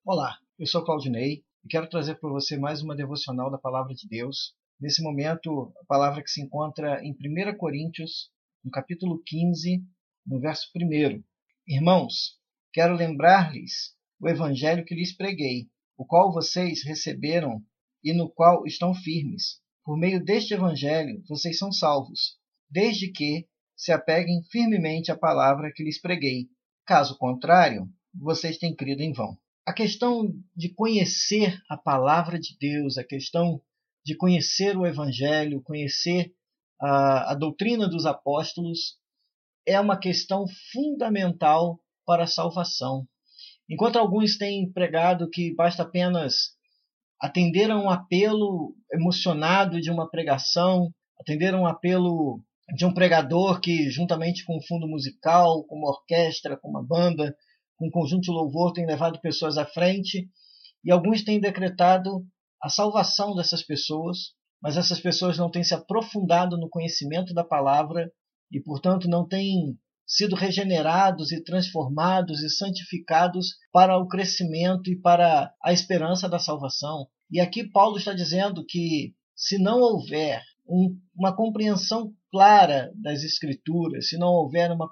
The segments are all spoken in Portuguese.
Olá, eu sou Claudinei e quero trazer para você mais uma devocional da Palavra de Deus. Nesse momento, a palavra que se encontra em 1 Coríntios, no capítulo 15, no verso 1. Irmãos, quero lembrar-lhes o evangelho que lhes preguei, o qual vocês receberam e no qual estão firmes. Por meio deste evangelho, vocês são salvos, desde que se apeguem firmemente à palavra que lhes preguei. Caso contrário, vocês têm crido em vão. A questão de conhecer a palavra de Deus, a questão de conhecer o Evangelho, conhecer a doutrina dos apóstolos, é uma questão fundamental para a salvação. Enquanto alguns têm pregado que basta apenas atender a um apelo emocionado de uma pregação, atender a um apelo de um pregador que, juntamente com um fundo musical, com uma orquestra, com uma banda, com um conjunto de louvor, tem levado pessoas à frente, e alguns têm decretado a salvação dessas pessoas, mas essas pessoas não têm se aprofundado no conhecimento da palavra e, portanto, não têm sido regenerados e transformados e santificados para o crescimento e para a esperança da salvação. E aqui Paulo está dizendo que, se não houver uma compreensão clara das Escrituras, se não houver uma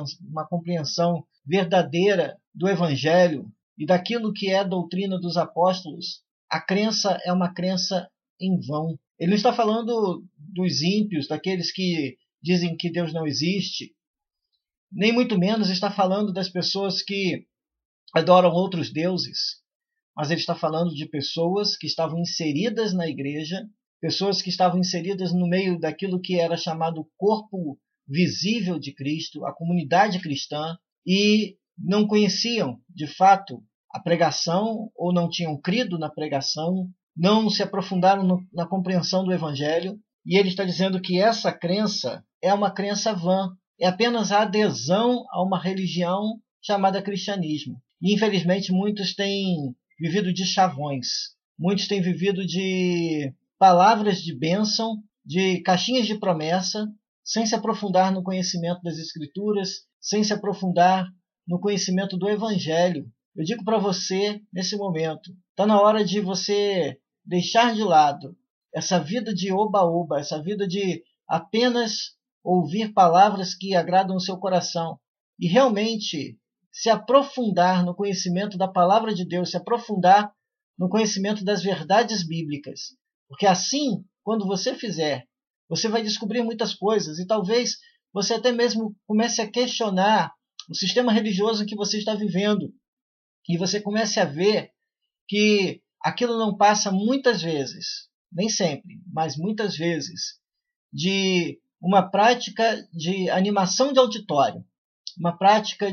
compreensão verdadeira do Evangelho e daquilo que é a doutrina dos apóstolos, a crença é uma crença em vão. Ele não está falando dos ímpios, daqueles que dizem que Deus não existe, nem muito menos está falando das pessoas que adoram outros deuses, mas ele está falando de pessoas que estavam inseridas na igreja, pessoas que estavam inseridas no meio daquilo que era chamado o corpo visível de Cristo, a comunidade cristã, e não conheciam, de fato, a pregação, ou não tinham crido na pregação, não se aprofundaram na compreensão do Evangelho, e ele está dizendo que essa crença é uma crença vã, é apenas a adesão a uma religião chamada cristianismo. E, infelizmente, muitos têm vivido de chavões, muitos têm vivido de palavras de bênção, de caixinhas de promessa, sem se aprofundar no conhecimento das Escrituras, sem se aprofundar no conhecimento do Evangelho. Eu digo para você, nesse momento, está na hora de você deixar de lado essa vida de oba-oba, essa vida de apenas ouvir palavras que agradam o seu coração e realmente se aprofundar no conhecimento da palavra de Deus, se aprofundar no conhecimento das verdades bíblicas. Porque assim, quando você fizer, você vai descobrir muitas coisas e talvez você até mesmo comece a questionar o sistema religioso que você está vivendo e você comece a ver que aquilo não passa muitas vezes, nem sempre, mas muitas vezes, de uma prática de animação de auditório, uma prática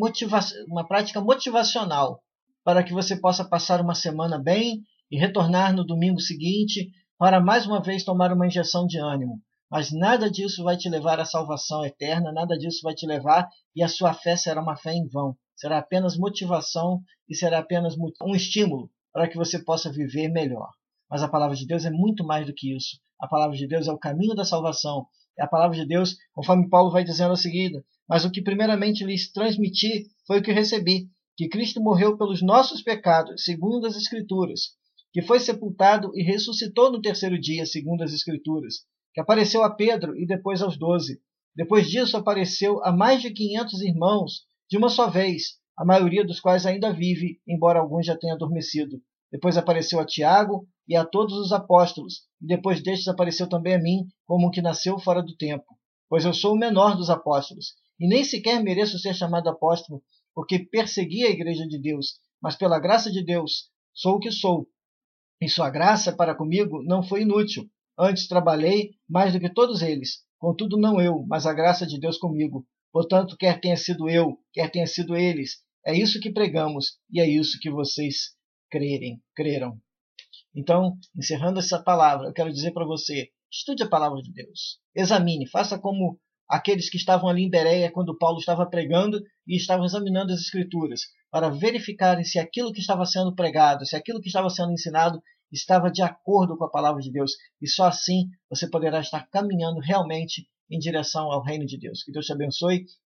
motivacional, para que você possa passar uma semana bem e retornar no domingo seguinte para mais uma vez tomar uma injeção de ânimo. Mas nada disso vai te levar à salvação eterna, nada disso vai te levar e a sua fé será uma fé em vão. Será apenas motivação e será apenas um estímulo para que você possa viver melhor. Mas a palavra de Deus é muito mais do que isso. A palavra de Deus é o caminho da salvação. A palavra de Deus, conforme Paulo vai dizendo a seguir, mas o que primeiramente lhes transmiti foi o que recebi, que Cristo morreu pelos nossos pecados, segundo as Escrituras, que foi sepultado e ressuscitou no terceiro dia, segundo as Escrituras, que apareceu a Pedro e depois aos 12. Depois disso apareceu a mais de 500 irmãos, de uma só vez, a maioria dos quais ainda vive, embora alguns já tenham adormecido. Depois apareceu a Tiago e a todos os apóstolos, e depois destes apareceu também a mim, como um que nasceu fora do tempo. Pois eu sou o menor dos apóstolos, e nem sequer mereço ser chamado apóstolo, porque persegui a igreja de Deus, mas pela graça de Deus sou o que sou. E sua graça para comigo não foi inútil. Antes trabalhei mais do que todos eles, contudo não eu, mas a graça de Deus comigo. Portanto, quer tenha sido eu, quer tenha sido eles, é isso que pregamos, e é isso que vocês creram. Então, encerrando essa palavra, eu quero dizer para você, estude a palavra de Deus, examine, faça como aqueles que estavam ali em Bereia quando Paulo estava pregando e estavam examinando as Escrituras, para verificarem se aquilo que estava sendo pregado, se aquilo que estava sendo ensinado estava de acordo com a palavra de Deus. E só assim você poderá estar caminhando realmente em direção ao reino de Deus. Que Deus te abençoe